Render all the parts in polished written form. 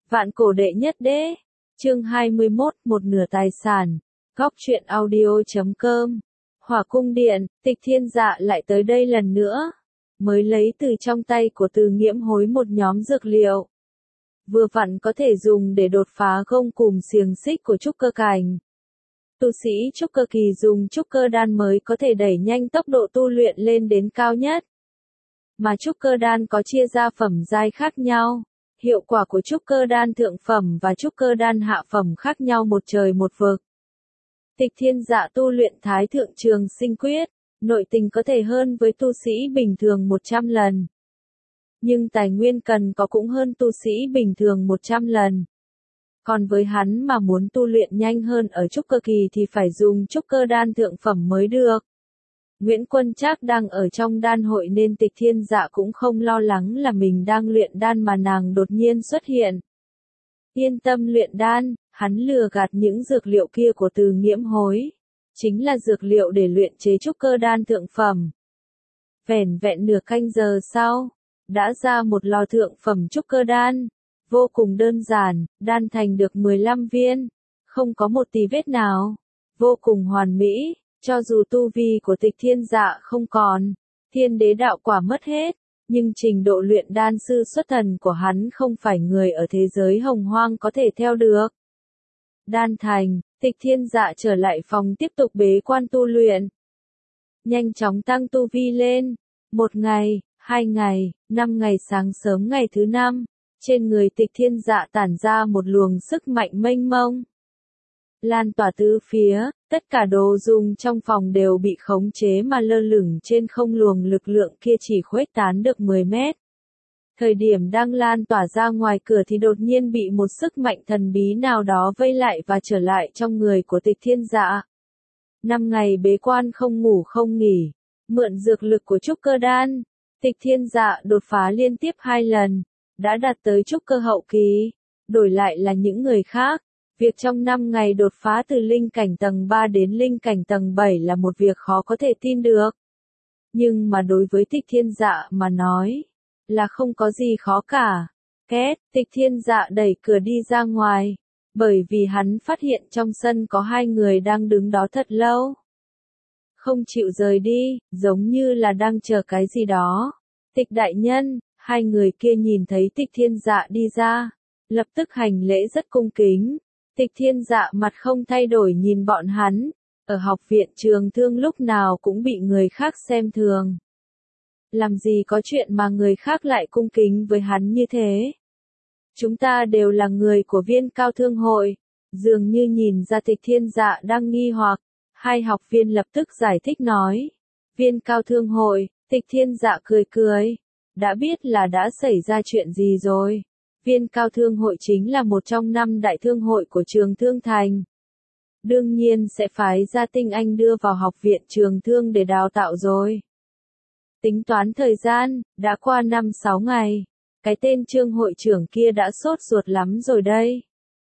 Vạn cổ đệ nhất đế. Chương 21, một nửa tài sản. Góc truyện audio.com. Hỏa cung điện, Tịch Thiên Dạ lại tới đây lần nữa. Mới lấy từ trong tay của Từ Nghiễm Hối một nhóm dược liệu. Vừa vặn có thể dùng để đột phá gông cùm xiềng xích của trúc cơ cảnh. Tu sĩ trúc cơ kỳ dùng trúc cơ đan mới có thể đẩy nhanh tốc độ tu luyện lên đến cao nhất. Mà trúc cơ đan có chia ra phẩm giai khác nhau. Hiệu quả của trúc cơ đan thượng phẩm và trúc cơ đan hạ phẩm khác nhau một trời một vực. Tịch Thiên Dạ tu luyện Thái Thượng Trường Sinh Quyết, nội tình có thể hơn với tu sĩ bình thường 100 lần. Nhưng tài nguyên cần có cũng hơn tu sĩ bình thường 100 lần. Còn với hắn mà muốn tu luyện nhanh hơn ở trúc cơ kỳ thì phải dùng trúc cơ đan thượng phẩm mới được. Nguyễn Quân Trác đang ở trong đan hội nên Tịch Thiên Dạ cũng không lo lắng là mình đang luyện đan mà nàng đột nhiên xuất hiện. Yên tâm luyện đan, hắn lừa gạt những dược liệu kia của Từ Nghiễm Hối. Chính là dược liệu để luyện chế trúc cơ đan thượng phẩm. Vẻn vẹn nửa canh giờ sau, đã ra một lò thượng phẩm trúc cơ đan. Vô cùng đơn giản, đan thành được 15 viên. Không có một tì vết nào. Vô cùng hoàn mỹ. Cho dù tu vi của Tịch Thiên Dạ không còn, thiên đế đạo quả mất hết, nhưng trình độ luyện đan sư xuất thần của hắn không phải người ở thế giới hồng hoang có thể theo được. Đan thành, Tịch Thiên Dạ trở lại phòng tiếp tục bế quan tu luyện. Nhanh chóng tăng tu vi lên, 1 ngày, 2 ngày, 5 ngày sáng sớm ngày thứ 5, trên người Tịch Thiên Dạ tản ra một luồng sức mạnh mênh mông. Lan tỏa tứ phía, tất cả đồ dùng trong phòng đều bị khống chế mà lơ lửng trên không, luồng lực lượng kia chỉ khuếch tán được 10 mét. Thời điểm đang lan tỏa ra ngoài cửa thì đột nhiên bị một sức mạnh thần bí nào đó vây lại và trở lại trong người của Tịch Thiên Dạ. 5 ngày bế quan không ngủ không nghỉ, mượn dược lực của trúc cơ đan, Tịch Thiên Dạ đột phá liên tiếp 2 lần, đã đạt tới trúc cơ hậu kỳ. Đổi lại là những người khác, việc trong 5 ngày đột phá từ linh cảnh tầng 3 đến linh cảnh tầng 7 là một việc khó có thể tin được. Nhưng mà đối với Tịch Thiên Dạ mà nói, là không có gì khó cả. Két, Tịch Thiên Dạ đẩy cửa đi ra ngoài, bởi vì hắn phát hiện trong sân có 2 người đang đứng đó thật lâu. Không chịu rời đi, giống như là đang chờ cái gì đó. Tịch đại nhân, 2 người kia nhìn thấy Tịch Thiên Dạ đi ra, lập tức hành lễ rất cung kính. Tịch Thiên Dạ mặt không thay đổi nhìn bọn hắn, ở học viện Trường Thương lúc nào cũng bị người khác xem thường. Làm gì có chuyện mà người khác lại cung kính với hắn như thế? Chúng ta đều là người của Viên Cao Thương hội, dường như nhìn ra Tịch Thiên Dạ đang nghi hoặc, 2 học viên lập tức giải thích nói. Viên Cao Thương hội, Tịch Thiên Dạ cười cười, đã biết là đã xảy ra chuyện gì rồi. Viên Cao Thương hội chính là một trong 5 đại thương hội của Trường Thương Thành. Đương nhiên sẽ phái ra tinh anh đưa vào học viện Trường Thương để đào tạo rồi. Tính toán thời gian, đã qua 5-6 ngày. Cái tên Trương hội trưởng kia đã sốt ruột lắm rồi đây.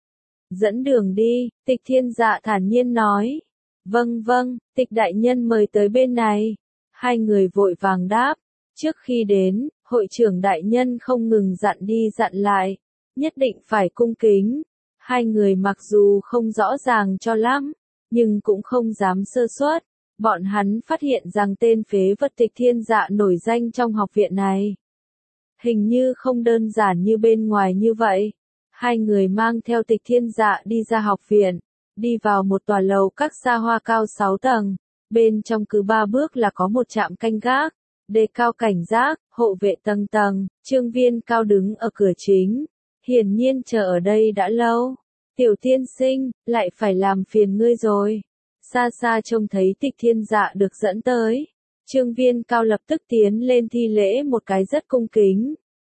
Dẫn đường đi, Tịch Thiên Dạ thản nhiên nói. Vâng vâng, Tịch đại nhân mời tới bên này. 2 người vội vàng đáp. Trước khi đến, hội trưởng đại nhân không ngừng dặn đi dặn lại, nhất định phải cung kính. 2 người mặc dù không rõ ràng cho lắm, nhưng cũng không dám sơ suất. Bọn hắn phát hiện rằng tên phế vật Tịch Thiên Dạ nổi danh trong học viện này. Hình như không đơn giản như bên ngoài như vậy. 2 người mang theo Tịch Thiên Dạ đi ra học viện, đi vào một tòa lầu các xa hoa cao 6 tầng. Bên trong cứ 3 bước là có một trạm canh gác. Đề cao cảnh giác, hộ vệ tầng tầng, Trương Viên Cao đứng ở cửa chính. Hiển nhiên chờ ở đây đã lâu. Tiểu tiên sinh, lại phải làm phiền ngươi rồi. Xa xa trông thấy Tịch Thiên Dạ được dẫn tới. Trương Viên Cao lập tức tiến lên thi lễ một cái rất cung kính.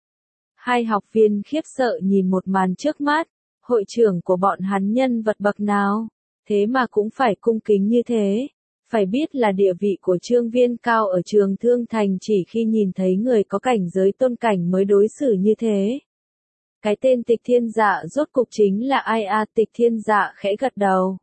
2 học viên khiếp sợ nhìn một màn trước mắt. Hội trưởng của bọn hắn nhân vật bậc nào? Thế mà cũng phải cung kính như thế. Phải biết là địa vị của Trương Viên Cao ở Trường Thương Thành chỉ khi nhìn thấy người có cảnh giới tôn cảnh mới đối xử như thế. Cái tên Tịch Thiên Dạ rốt cục chính là ai à? Tịch Thiên Dạ khẽ gật đầu.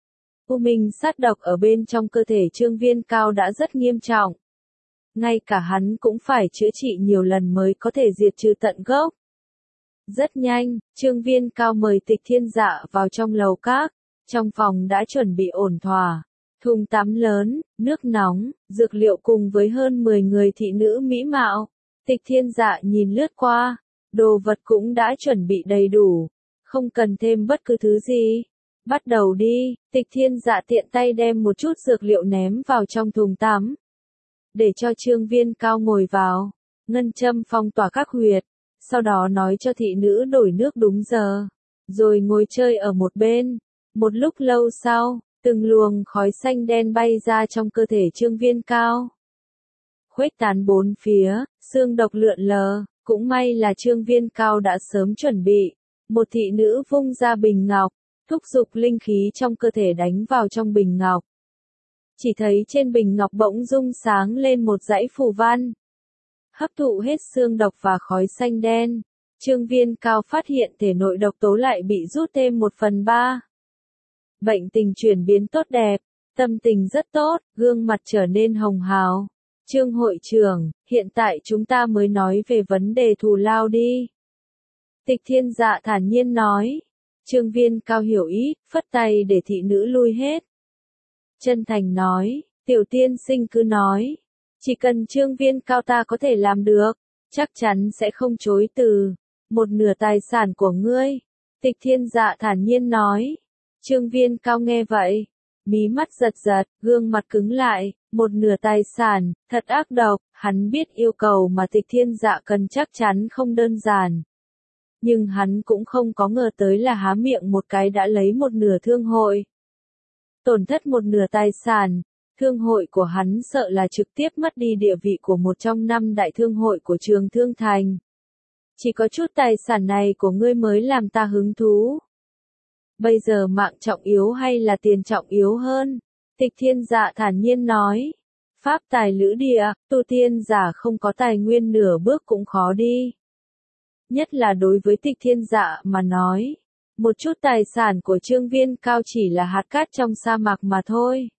U minh sát độc ở bên trong cơ thể Trương Viên Cao đã rất nghiêm trọng. Ngay cả hắn cũng phải chữa trị nhiều lần mới có thể diệt trừ tận gốc. Rất nhanh, Trương Viên Cao mời Tịch Thiên Dạ vào trong lầu các, trong phòng đã chuẩn bị ổn thỏa. Thùng tắm lớn, nước nóng, dược liệu cùng với hơn 10 người thị nữ mỹ mạo. Tịch Thiên Dạ nhìn lướt qua, đồ vật cũng đã chuẩn bị đầy đủ, không cần thêm bất cứ thứ gì. Bắt đầu đi, Tịch Thiên Dạ tiện tay đem một chút dược liệu ném vào trong thùng tắm. Để cho Trương Viên Cao ngồi vào, ngân châm phong tỏa các huyệt, sau đó nói cho thị nữ đổi nước đúng giờ, rồi ngồi chơi ở một bên. Một lúc lâu sau, từng luồng khói xanh đen bay ra trong cơ thể Trương Viên Cao. Khuếch tán bốn phía, xương độc lượn lờ, cũng may là Trương Viên Cao đã sớm chuẩn bị. Một thị nữ vung ra bình ngọc, thúc giục linh khí trong cơ thể đánh vào trong bình ngọc. Chỉ thấy trên bình ngọc bỗng rung sáng lên một dãy phù văn. Hấp thụ hết xương độc và khói xanh đen, Trương Viên Cao phát hiện thể nội độc tố lại bị rút thêm 1/3. Bệnh tình chuyển biến tốt đẹp, tâm tình rất tốt, gương mặt trở nên hồng hào. Trương hội trưởng, hiện tại chúng ta mới nói về vấn đề thù lao đi. Tịch Thiên Dạ thản nhiên nói. Trương Viên Cao hiểu ý, phất tay để thị nữ lui hết. Chân thành nói, tiểu tiên sinh cứ nói. Chỉ cần Trương Viên Cao ta có thể làm được, chắc chắn sẽ không chối từ. Một nửa tài sản của ngươi. Tịch Thiên Dạ thản nhiên nói. Trương Viên Cao nghe vậy, mí mắt giật giật, gương mặt cứng lại. Một nửa tài sản, thật ác độc. Hắn biết yêu cầu mà Tịch Thiên Dạ cần chắc chắn không đơn giản. Nhưng hắn cũng không có ngờ tới là há miệng một cái đã lấy một nửa thương hội. Tổn thất một nửa tài sản, thương hội của hắn sợ là trực tiếp mất đi địa vị của một trong 5 đại thương hội của Trường Thương Thành. Chỉ có chút tài sản này của ngươi mới làm ta hứng thú. Bây giờ mạng trọng yếu hay là tiền trọng yếu hơn? Tịch Thiên Dạ thản nhiên nói. Pháp tài lữ địa, tu tiên giả không có tài nguyên nửa bước cũng khó đi. Nhất là đối với Tịch Thiên Dạ mà nói. Một chút tài sản của Trương Viên Cao chỉ là hạt cát trong sa mạc mà thôi.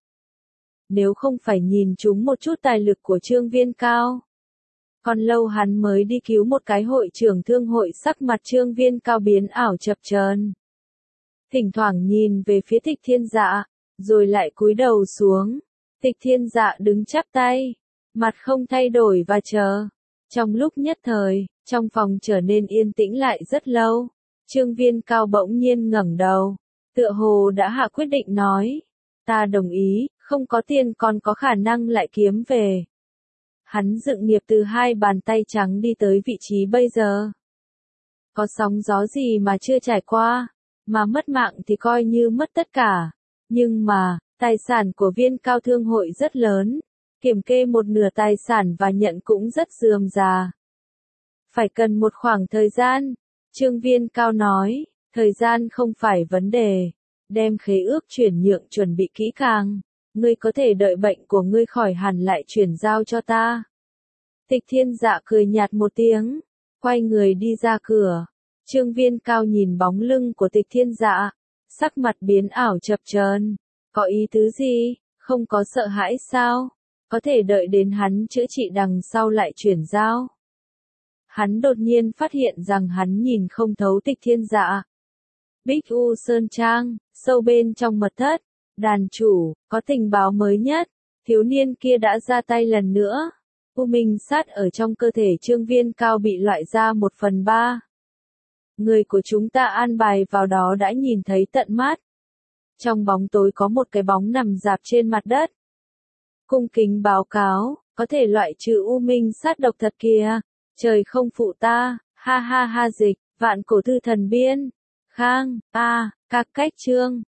Nếu không phải nhìn chúng một chút tài lực của Trương Viên Cao. Còn lâu hắn mới đi cứu một cái hội trưởng thương hội, sắc mặt Trương Viên Cao biến ảo chập chờn. Thỉnh thoảng nhìn về phía Tịch Thiên Dạ, rồi lại cúi đầu xuống. Tịch Thiên Dạ đứng chắp tay, mặt không thay đổi và chờ. Trong lúc nhất thời, trong phòng trở nên yên tĩnh lại rất lâu. Trương Viên Cao bỗng nhiên ngẩng đầu, tựa hồ đã hạ quyết định nói. Ta đồng ý, không có tiền còn có khả năng lại kiếm về. Hắn dựng nghiệp từ 2 bàn tay trắng đi tới vị trí bây giờ. Có sóng gió gì mà chưa trải qua, mà mất mạng thì coi như mất tất cả. Nhưng mà, tài sản của Viên Cao thương hội rất lớn, kiểm kê một nửa tài sản và nhận cũng rất rườm rà. Phải cần một khoảng thời gian, Trương Viên Cao nói, thời gian không phải vấn đề, đem khế ước chuyển nhượng chuẩn bị kỹ càng, ngươi có thể đợi bệnh của ngươi khỏi hẳn lại chuyển giao cho ta. Tịch Thiên Dạ cười nhạt một tiếng, quay người đi ra cửa. Trương Viên Cao nhìn bóng lưng của Tịch Thiên Dạ, sắc mặt biến ảo chập chờn. Có ý tứ gì, không có sợ hãi sao? Có thể đợi đến hắn chữa trị đằng sau lại chuyển giao. Hắn đột nhiên phát hiện rằng hắn nhìn không thấu Tịch Thiên Dạ. Bích U Sơn Trang, sâu bên trong mật thất, đàn chủ, có tình báo mới nhất, thiếu niên kia đã ra tay lần nữa. U Minh sát ở trong cơ thể Trương Viên Cao bị loại ra 1/3. Người của chúng ta an bài vào đó đã nhìn thấy tận mắt. Trong bóng tối có một cái bóng nằm rạp trên mặt đất. Cung kính báo cáo, có thể loại trừ U Minh sát độc thật kìa. Trời không phụ ta, ha ha ha dịch, vạn cổ thư thần biên. Khang, các cách chương.